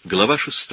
Глава 6.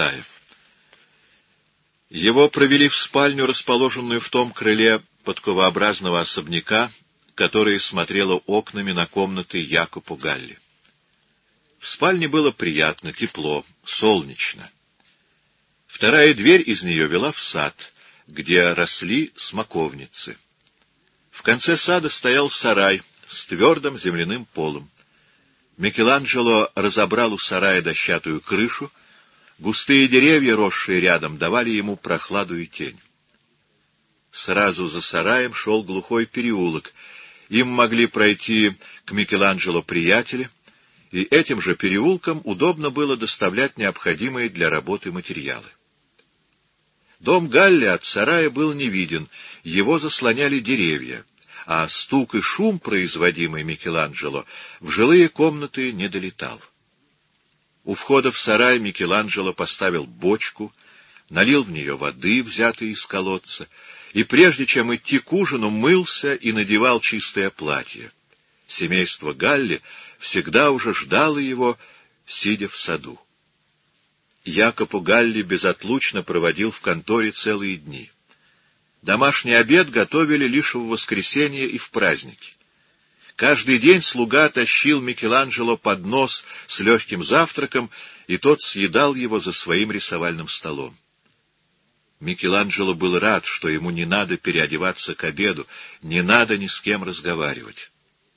Его провели в спальню, расположенную в том крыле подковообразного особняка, которое смотрело окнами на комнаты Якопу Галли. В спальне было приятно, тепло, солнечно. Вторая дверь из нее вела в сад, где росли смоковницы. В конце сада стоял сарай с твердым земляным полом. Микеланджело разобрал у сарая дощатую крышу. Густые деревья, росшие рядом, давали ему прохладу и тень. Сразу за сараем шел глухой переулок. Им могли пройти к Микеланджело приятели, и этим же переулком удобно было доставлять необходимые для работы материалы. Дом Галли от сарая был не виден, его заслоняли деревья, а стук и шум, производимый Микеланджело, в жилые комнаты не долетал. У входа в сарай Микеланджело поставил бочку, налил в нее воды, взятой из колодца, и прежде чем идти к ужину, мылся и надевал чистое платье. Семейство Галли всегда уже ждало его, сидя в саду. Якопу Галли безотлучно проводил в конторе целые дни. Домашний обед готовили лишь в воскресенье и в праздники. Каждый день слуга тащил Микеланджело поднос с легким завтраком, и тот съедал его за своим рисовальным столом. Микеланджело был рад, что ему не надо переодеваться к обеду, не надо ни с кем разговаривать.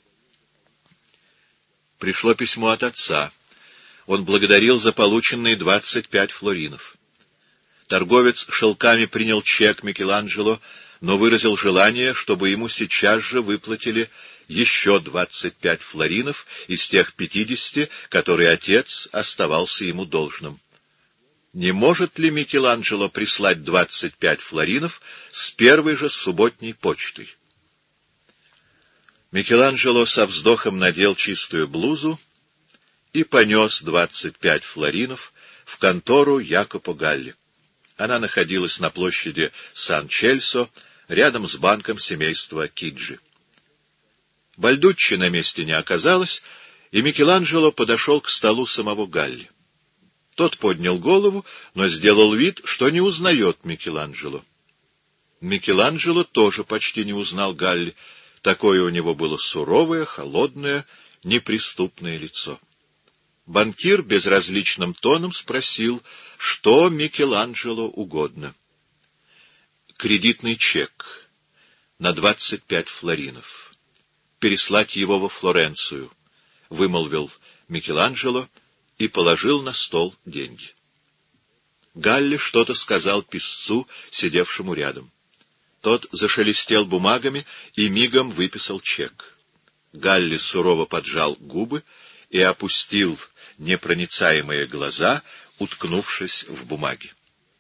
Пришло письмо от отца. Он благодарил за полученные 25 флоринов. Торговец шелками принял чек Микеланджело, но выразил желание, чтобы ему сейчас же выплатили еще 25 флоринов из тех 50, которые отец оставался ему должным. Не может ли Микеланджело прислать 25 флоринов с первой же субботней почтой? Микеланджело со вздохом надел чистую блузу и понес 25 флоринов в контору Якопу Галли. Она находилась на площади Сан-Чельсо, рядом с банком семейства Киджи. Бальдуччи на месте не оказалось, и Микеланджело подошел к столу самого Галли. Тот поднял голову, но сделал вид, что не узнает Микеланджело. Микеланджело тоже почти не узнал Галли. Такое у него было суровое, холодное, неприступное лицо. Банкир безразличным тоном спросил, что Микеланджело угодно. Кредитный чек на 25 флоринов. Переслать его во Флоренцию, — вымолвил Микеланджело и положил на стол деньги. Галли что-то сказал писцу, сидевшему рядом. Тот зашелестел бумагами и мигом выписал чек. Галли сурово поджал губы и опустил непроницаемые глаза, уткнувшись в бумаги.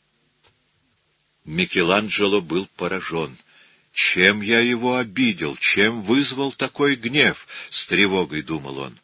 Микеланджело был поражен. «Чем я его обидел? Чем вызвал такой гнев?» — с тревогой думал он.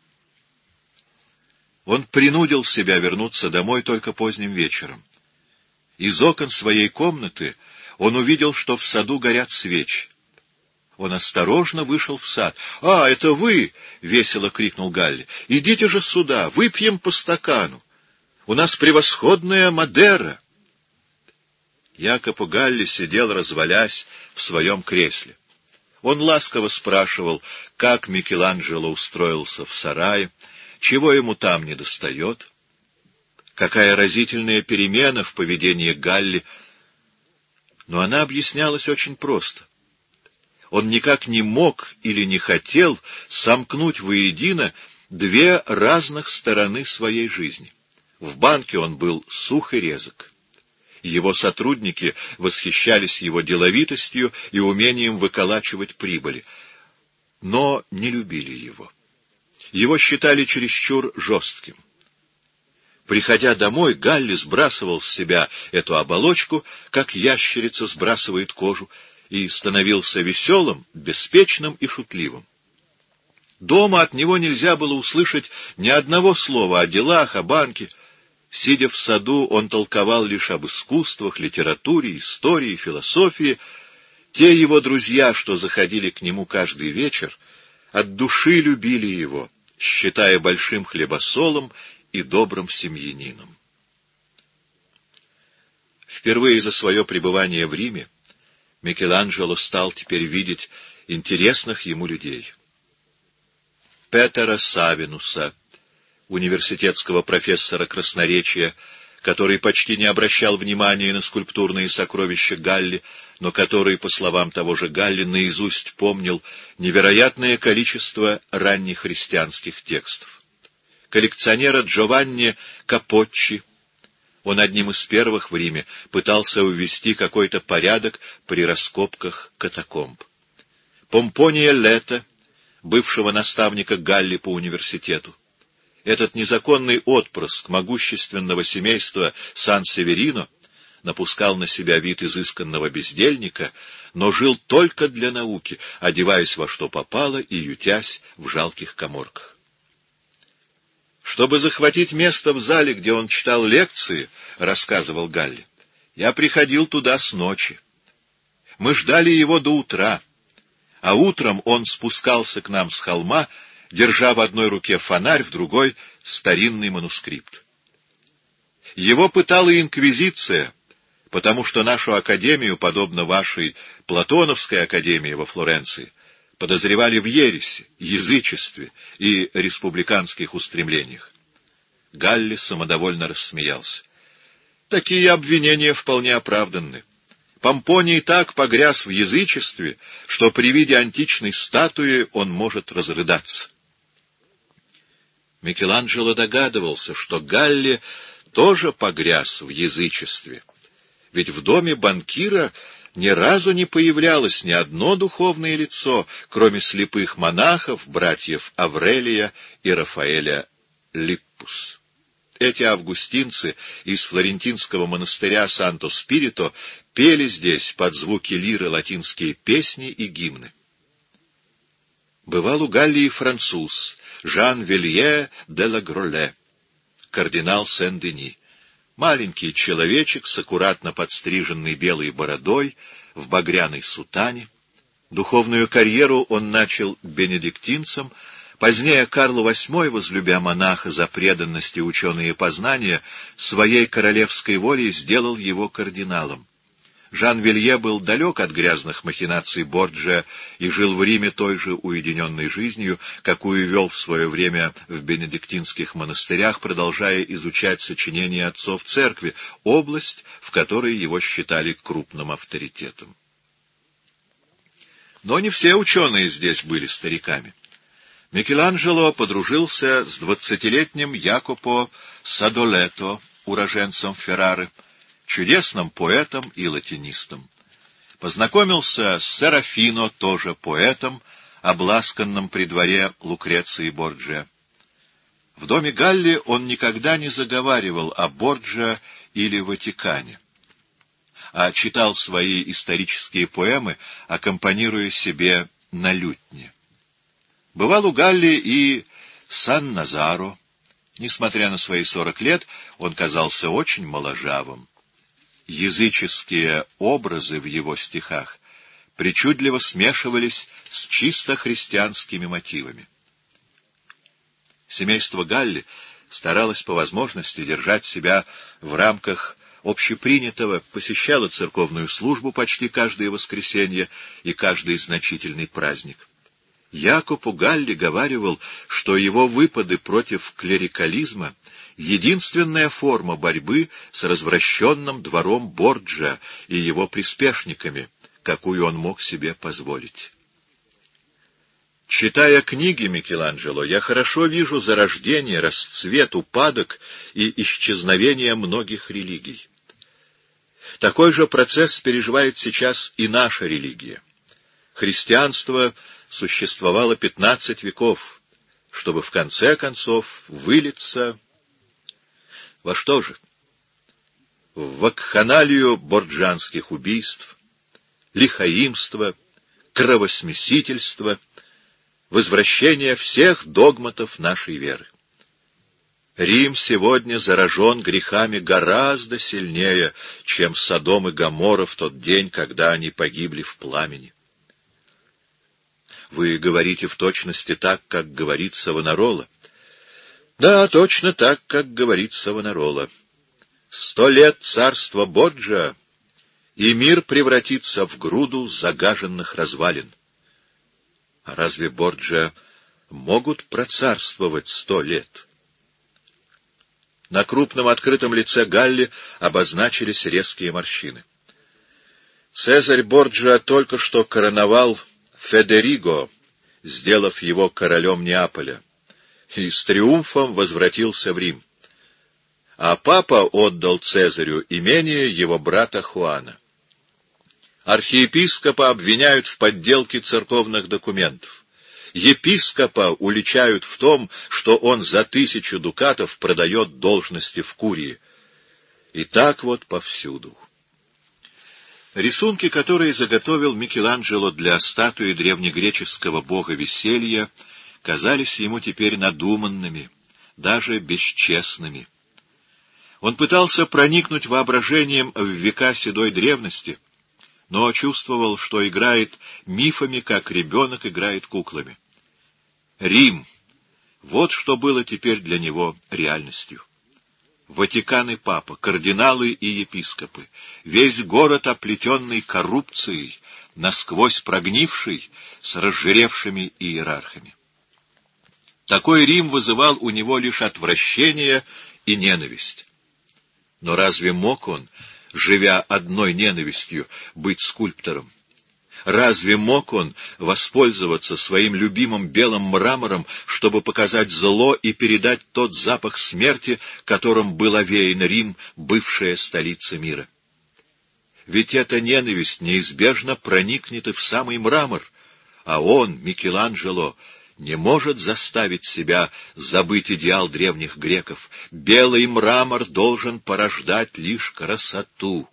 Он принудил себя вернуться домой только поздним вечером. Из окон своей комнаты он увидел, что в саду горят свечи. Он осторожно вышел в сад. «А, это вы!» — весело крикнул Галли. «Идите же сюда, выпьем по стакану. У нас превосходная Мадера». Якопу Галли сидел, развалясь в своем кресле. Он ласково спрашивал, как Микеланджело устроился в сарае, чего ему там недостает, какая разительная перемена в поведении Галли. Но она объяснялась очень просто. Он никак не мог или не хотел сомкнуть воедино две разных стороны своей жизни. В банке он был сух и резок. Его сотрудники восхищались его деловитостью и умением выколачивать прибыли, но не любили его. Его считали чересчур жестким. Приходя домой, Галли сбрасывал с себя эту оболочку, как ящерица сбрасывает кожу, и становился веселым, беспечным и шутливым. Дома от него нельзя было услышать ни одного слова о делах, о банке. Сидя в саду, он толковал лишь об искусствах, литературе, истории, философии. Те его друзья, что заходили к нему каждый вечер, от души любили его, считая большим хлебосолом и добрым семьянином. Впервые за свое пребывание в Риме Микеланджело стал теперь видеть интересных ему людей. Петера Савинуса, университетского профессора красноречия, который почти не обращал внимания на скульптурные сокровища Галли, но который, по словам того же Галли, наизусть помнил невероятное количество ранних христианских текстов. Коллекционера Джованни Капоччи, он одним из первых в Риме пытался увести какой-то порядок при раскопках катакомб. Помпония Лето, бывшего наставника Галли по университету. Этот незаконный отпрыск могущественного семейства Сан-Северино напускал на себя вид изысканного бездельника, но жил только для науки, одеваясь во что попало и ютясь в жалких каморках. Чтобы захватить место в зале, где он читал лекции, рассказывал Галли, я приходил туда с ночи. Мы ждали его до утра, а утром он спускался к нам с холма, держа в одной руке фонарь, в другой — старинный манускрипт. Его пытала инквизиция, потому что нашу академию, подобно вашей Платоновской академии во Флоренции, подозревали в ереси, язычестве и республиканских устремлениях. Галли самодовольно рассмеялся. Такие обвинения вполне оправданны. Помпоний так погряз в язычестве, что при виде античной статуи он может разрыдаться. Микеланджело догадывался, что Галли тоже погряз в язычестве, ведь в доме банкира ни разу не появлялось ни одно духовное лицо, кроме слепых монахов, братьев Аврелия и Рафаэля Липпус. Эти августинцы из флорентинского монастыря Санто-Спирито пели здесь под звуки лиры латинские песни и гимны. Бывал у Галли и француз Жан Вилье де ла Гроле, кардинал Сен-Дени. Маленький человечек с аккуратно подстриженной белой бородой, в багряной сутане. Духовную карьеру он начал бенедиктинцем, позднее Карл VIII, возлюбя монаха за преданность и ученые познания, своей королевской волей сделал его кардиналом. Жан Вилье был далек от грязных махинаций Борджиа и жил в Риме той же уединенной жизнью, какую вел в свое время в бенедиктинских монастырях, продолжая изучать сочинения отцов церкви, область, в которой его считали крупным авторитетом. Но не все ученые здесь были стариками. Микеланджело подружился с 20-летним Якопо Садолето, уроженцем Феррары, чудесным поэтом и латинистом. Познакомился с Серафино, тоже поэтом, обласканным при дворе Лукреции Борджиа. В доме Галли он никогда не заговаривал о Борджиа или Ватикане, а читал свои исторические поэмы, аккомпанируя себе на лютне. Бывал у Галли и Сан-Назаро. Несмотря на свои 40 лет, он казался очень моложавым. Языческие образы в его стихах причудливо смешивались с чисто христианскими мотивами. Семейство Галли старалось по возможности держать себя в рамках общепринятого, посещало церковную службу почти каждое воскресенье и каждый значительный праздник. Якопо Галли говаривал, что его выпады против клерикализма — единственная форма борьбы с развращенным двором Борджиа и его приспешниками, какую он мог себе позволить. Читая книги Микеланджело, я хорошо вижу зарождение, расцвет, упадок и исчезновение многих религий. Такой же процесс переживает сейчас и наша религия. Христианство существовало 15 веков, чтобы в конце концов вылиться во что же? В вакханалию борджианских убийств, лихаимства, кровосмесительства, возвращение всех догматов нашей веры. Рим сегодня заражен грехами гораздо сильнее, чем Содом и Гоморра в тот день, когда они погибли в пламени. Вы говорите в точности так, как говорит Савонарола. Да, точно так, как говорит Савонарола. 100 лет царства Борджиа, и мир превратится в груду загаженных развалин. А разве Борджиа могут процарствовать 100 лет? На крупном открытом лице Галли обозначились резкие морщины. Цезарь Борджиа только что короновал Федериго, сделав его королем Неаполя, и с триумфом возвратился в Рим. А папа отдал Цезарю имение его брата Хуана. Архиепископа обвиняют в подделке церковных документов. Епископа уличают в том, что он за 1000 дукатов продает должности в курии. И так вот повсюду. Рисунки, которые заготовил Микеланджело для статуи древнегреческого бога веселья, казались ему теперь надуманными, даже бесчестными. Он пытался проникнуть воображением в века седой древности, но чувствовал, что играет мифами, как ребенок играет куклами. Рим — вот что было теперь для него реальностью. Ватикан и папа, кардиналы и епископы, весь город, оплетенный коррупцией, насквозь прогнивший, с разжиревшими иерархами. Такой Рим вызывал у него лишь отвращение и ненависть. Но разве мог он, живя одной ненавистью, быть скульптором? Разве мог он воспользоваться своим любимым белым мрамором, чтобы показать зло и передать тот запах смерти, которым был овеян Рим, бывшая столица мира? Ведь эта ненависть неизбежно проникнет и в самый мрамор, а он, Микеланджело, не может заставить себя забыть идеал древних греков. Белый мрамор должен порождать лишь красоту.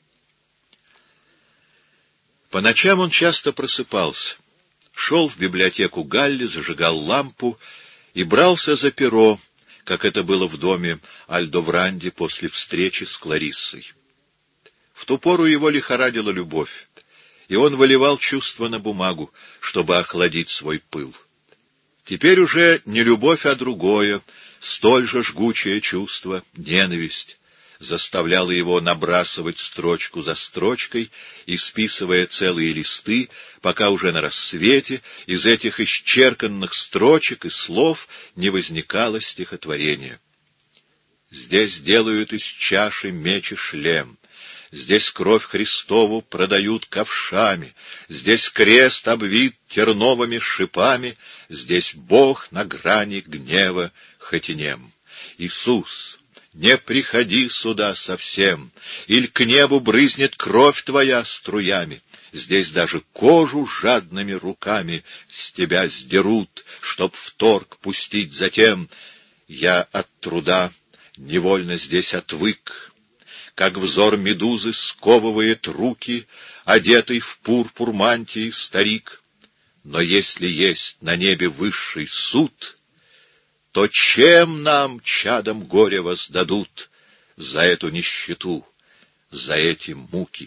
По ночам он часто просыпался, шел в библиотеку Галли, зажигал лампу и брался за перо, как это было в доме Альдовранди после встречи с Клариссой. В ту пору его лихорадила любовь, и он выливал чувства на бумагу, чтобы охладить свой пыл. Теперь уже не любовь, а другое, столь же жгучее чувство, ненависть, заставляло его набрасывать строчку за строчкой, исписывая целые листы, пока уже на рассвете из этих исчерканных строчек и слов не возникало стихотворение. Здесь делают из чаши меч и шлем, здесь кровь Христову продают ковшами, здесь крест обвит терновыми шипами, здесь Бог на грани гнева хотинем. Иисус, не приходи сюда совсем, иль к небу брызнет кровь твоя струями. Здесь даже кожу жадными руками с тебя сдерут, чтоб в торг пустить затем. Я от труда невольно здесь отвык, как взор медузы сковывает руки, одетый в пурпур мантии старик. Но если есть на небе высший суд, то чем нам, чадом горя, воздадут за эту нищету, за эти муки?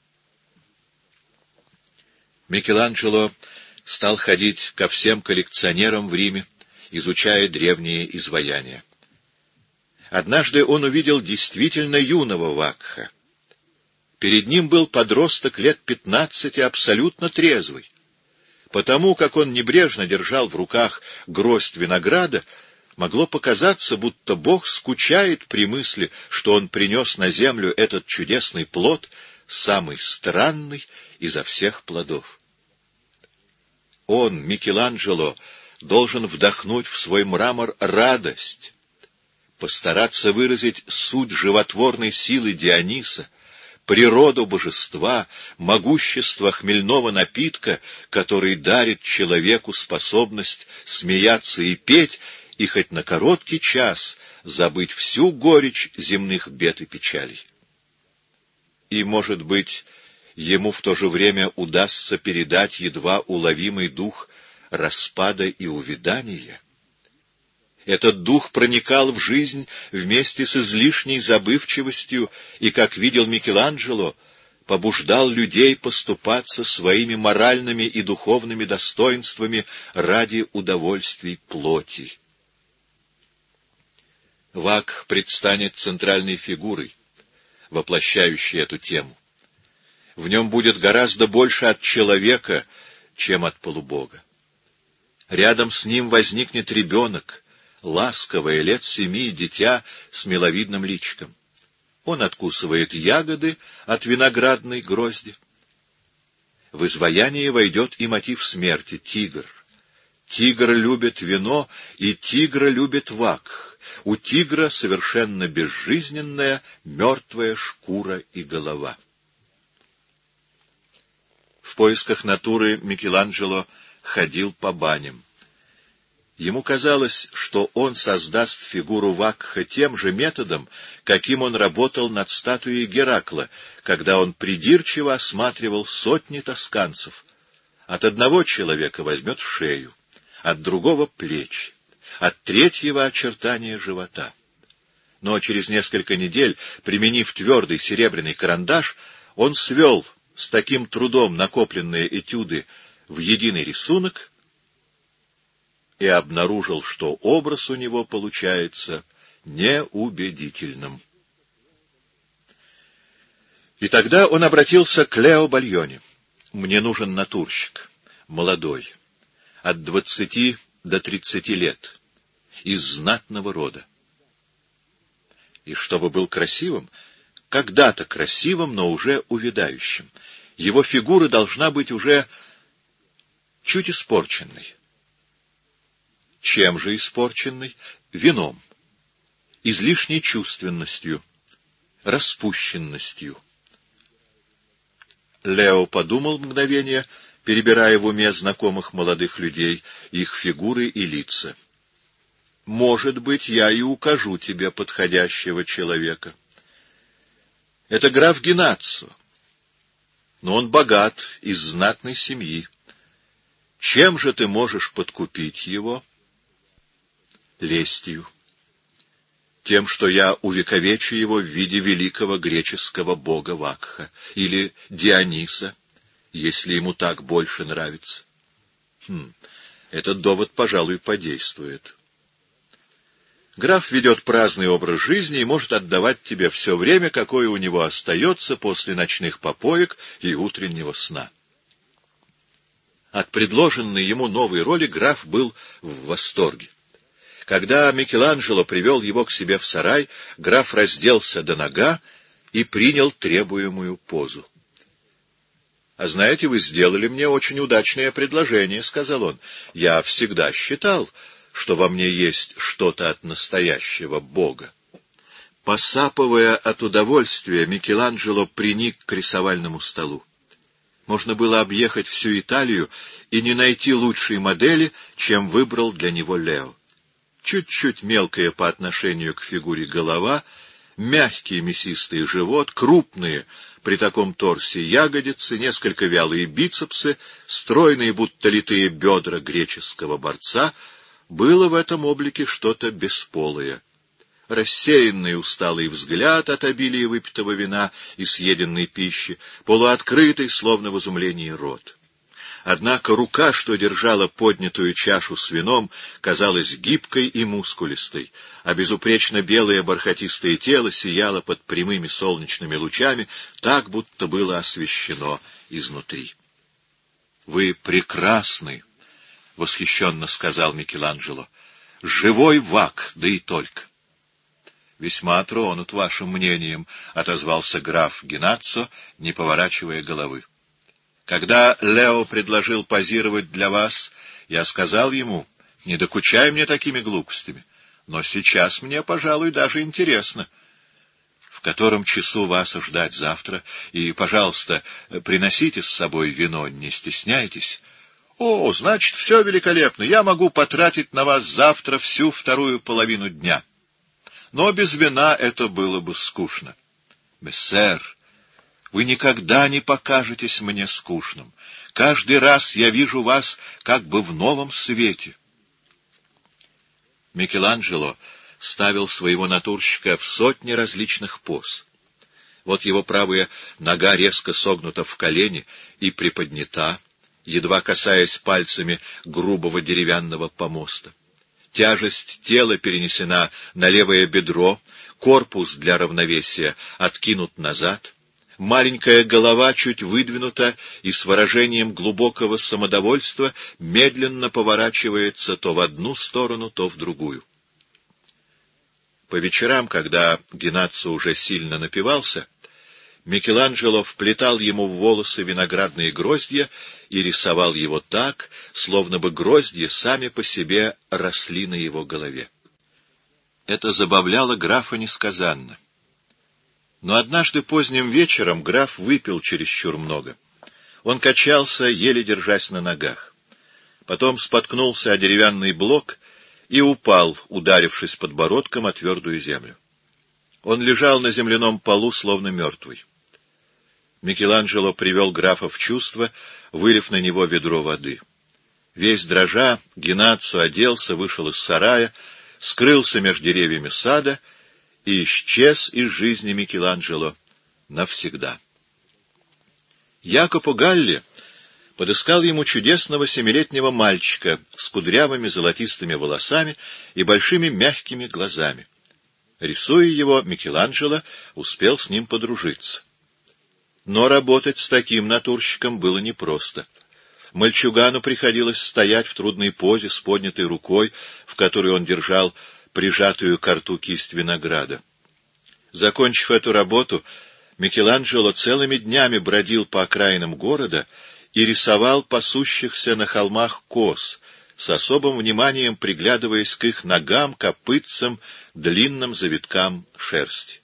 Микеланджело стал ходить ко всем коллекционерам в Риме, изучая древние изваяния. Однажды он увидел действительно юного Вакха. Перед ним был подросток лет 15, абсолютно трезвый. Потому как он небрежно держал в руках гроздь винограда, могло показаться, будто Бог скучает при мысли, что он принес на землю этот чудесный плод, самый странный изо всех плодов. Он, Микеланджело, должен вдохнуть в свой мрамор радость, постараться выразить суть животворной силы Диониса, природу божества, могущество хмельного напитка, который дарит человеку способность смеяться и петь, и хоть на короткий час забыть всю горечь земных бед и печалей. И, может быть, ему в то же время удастся передать едва уловимый дух распада и увядания. Этот дух проникал в жизнь вместе с излишней забывчивостью и, как видел Микеланджело, побуждал людей поступаться своими моральными и духовными достоинствами ради удовольствий плоти. Вакх предстанет центральной фигурой, воплощающий эту тему. В нем будет гораздо больше от человека, чем от полубога. Рядом с ним возникнет ребенок, ласковое, лет 7, дитя с миловидным личиком. Он откусывает ягоды от виноградной грозди. В изваяние войдет и мотив смерти — тигр. Тигр любит вино, и тигра любит вакх. У тигра совершенно безжизненная, мертвая шкура и голова. В поисках натуры Микеланджело ходил по баням. Ему казалось, что он создаст фигуру вакха тем же методом, каким он работал над статуей Геракла, когда он придирчиво осматривал сотни тосканцев. От одного человека возьмет шею, от другого — плечи, от третьего — очертания живота. Но через несколько недель, применив твердый серебряный карандаш, он свел с таким трудом накопленные этюды в единый рисунок и обнаружил, что образ у него получается неубедительным. И тогда он обратился к Лео Бальоне. «Мне нужен натурщик, молодой, от 20 до 30 лет, из знатного рода. И чтобы был красивым, когда-то красивым, но уже увядающим. Его фигура должна быть уже чуть испорченной». Чем же испорченной? Вином, излишней чувственностью, распущенностью. Лео подумал мгновение, перебирая в уме знакомых молодых людей, их фигуры и лица. «Может быть, я и укажу тебе подходящего человека. Это граф Генацио, но он богат, из знатной семьи. Чем же ты можешь подкупить его?» «Лестью. Тем, что я увековечу его в виде великого греческого бога Вакха или Диониса, если ему так больше нравится. Этот довод, пожалуй, подействует. Граф ведет праздный образ жизни и может отдавать тебе все время, какое у него остается после ночных попоек и утреннего сна». От предложенной ему новой роли граф был в восторге. Когда Микеланджело привел его к себе в сарай, граф разделся до нога и принял требуемую позу. «А знаете, вы сделали мне очень удачное предложение», — сказал он. «Я всегда считал, что во мне есть что-то от настоящего Бога». Посапывая от удовольствия, Микеланджело приник к рисовальному столу. Можно было объехать всю Италию и не найти лучшей модели, чем выбрал для него Лео. Чуть-чуть мелкая по отношению к фигуре голова, мягкий мясистый живот, крупные при таком торсе ягодицы, несколько вялые бицепсы, стройные, будто литые бедра греческого борца. Было в этом облике что-то бесполое. Рассеянный усталый взгляд от обилия выпитого вина и съеденной пищи, полуоткрытый, словно в изумлении, рот. Однако рука, что держала поднятую чашу с вином, казалась гибкой и мускулистой, а безупречно белое бархатистое тело сияло под прямыми солнечными лучами, так, будто было освещено изнутри. — Вы прекрасны! — восхищенно сказал Микеланджело. — Живой вак, да и только! — Весьма тронут вашим мнением, — отозвался граф Генацио, не поворачивая головы. Когда Лео предложил позировать для вас, я сказал ему: «Не докучай мне такими глупостями». Но сейчас мне, пожалуй, даже интересно. В котором часу вас ждать завтра? И, пожалуйста, приносите с собой вино, не стесняйтесь. О, значит, все великолепно. Я могу потратить на вас завтра всю вторую половину дня. Но без вина это было бы скучно. Мессер, вы никогда не покажетесь мне скучным. Каждый раз я вижу вас как бы в новом свете. Микеланджело ставил своего натурщика в сотни различных поз. Вот его правая нога резко согнута в колени и приподнята, едва касаясь пальцами грубого деревянного помоста. Тяжесть тела перенесена на левое бедро, корпус для равновесия откинут назад, маленькая голова чуть выдвинута и с выражением глубокого самодовольства медленно поворачивается то в одну сторону, то в другую. По вечерам, когда Генацио уже сильно напивался, Микеланджело вплетал ему в волосы виноградные гроздья и рисовал его так, словно бы гроздья сами по себе росли на его голове. Это забавляло графа несказанно. Но однажды поздним вечером граф выпил чересчур много. Он качался, еле держась на ногах. Потом споткнулся о деревянный блок и упал, ударившись подбородком о твердую землю. Он лежал на земляном полу, словно мертвый. Микеланджело привел графа в чувство, вылив на него ведро воды. Весь дрожа, Генацио оделся, вышел из сарая, скрылся между деревьями сада и исчез из жизни Микеланджело навсегда. Якопо Галли подыскал ему чудесного 7-летнего мальчика с кудрявыми золотистыми волосами и большими мягкими глазами. Рисуя его, Микеланджело успел с ним подружиться. Но работать с таким натурщиком было непросто. Мальчугану приходилось стоять в трудной позе с поднятой рукой, в которой он держал прижатую к рту кисть винограда. Закончив эту работу, Микеланджело целыми днями бродил по окраинам города и рисовал пасущихся на холмах коз, с особым вниманием приглядываясь к их ногам, копытцам, длинным завиткам шерсти.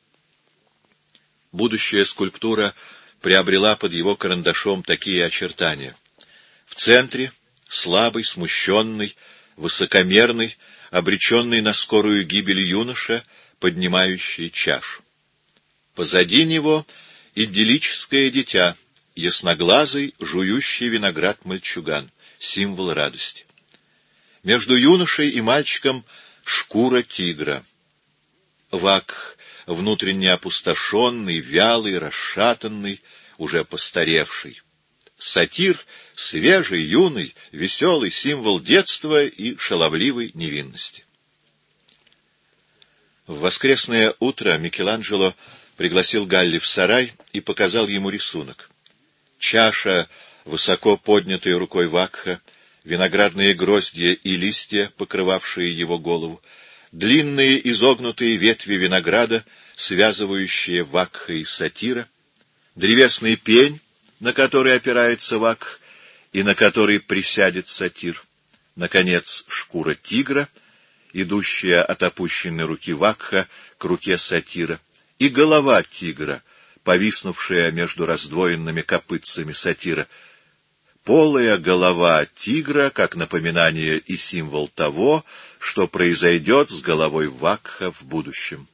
Будущая скульптура приобрела под его карандашом такие очертания. В центре слабый, смущенный, высокомерный, обреченный на скорую гибель юноша, поднимающий чашу. Позади него идиллическое дитя, ясноглазый, жующий виноград мальчуган, символ радости. Между юношей и мальчиком шкура тигра. Вакх, внутренне опустошенный, вялый, расшатанный, уже постаревший. Сатир — свежий, юный, веселый, символ детства и шаловливой невинности. В воскресное утро Микеланджело пригласил Галли в сарай и показал ему рисунок. Чаша, высоко поднятая рукой Вакха, виноградные гроздья и листья, покрывавшие его голову, длинные изогнутые ветви винограда, связывающие Вакха и сатира, древесный пень, на который опирается Вакх и на который присядет сатир, наконец, шкура тигра, идущая от опущенной руки Вакха к руке сатира, и голова тигра, повиснувшая между раздвоенными копытцами сатира, полая голова тигра, как напоминание и символ того, что произойдет с головой Вакха в будущем.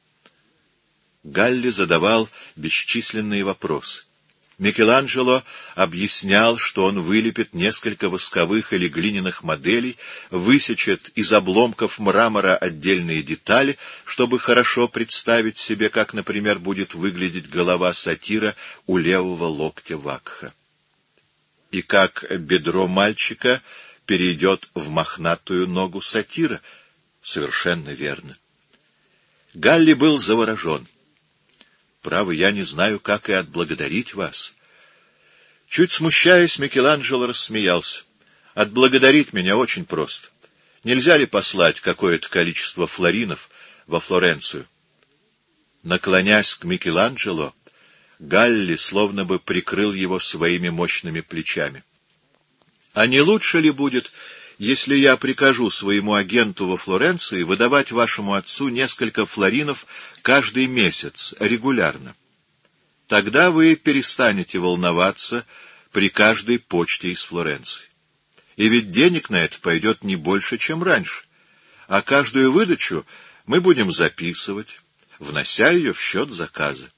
Галли задавал бесчисленные вопросы. Микеланджело объяснял, что он вылепит несколько восковых или глиняных моделей, высечет из обломков мрамора отдельные детали, чтобы хорошо представить себе, как, например, будет выглядеть голова сатира у левого локтя Вакха. И как бедро мальчика перейдет в мохнатую ногу сатира. Совершенно верно. Галли был заворожен. «Право, я не знаю, как и отблагодарить вас». Чуть смущаясь, Микеланджело рассмеялся. «Отблагодарить меня очень просто. Нельзя ли послать какое-то количество флоринов во Флоренцию?» Наклонясь к Микеланджело, Галли словно бы прикрыл его своими мощными плечами. «А не лучше ли будет, если я прикажу своему агенту во Флоренции выдавать вашему отцу несколько флоринов каждый месяц, регулярно? Тогда вы перестанете волноваться при каждой почте из Флоренции. И ведь денег на это пойдет не больше, чем раньше, а каждую выдачу мы будем записывать, внося ее в счет заказа».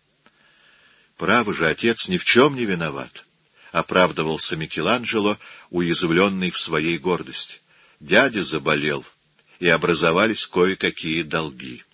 «Право же, отец ни в чем не виноват», — оправдывался Микеланджело, уязвленный в своей гордости. «Дядя заболел, и образовались кое-какие долги».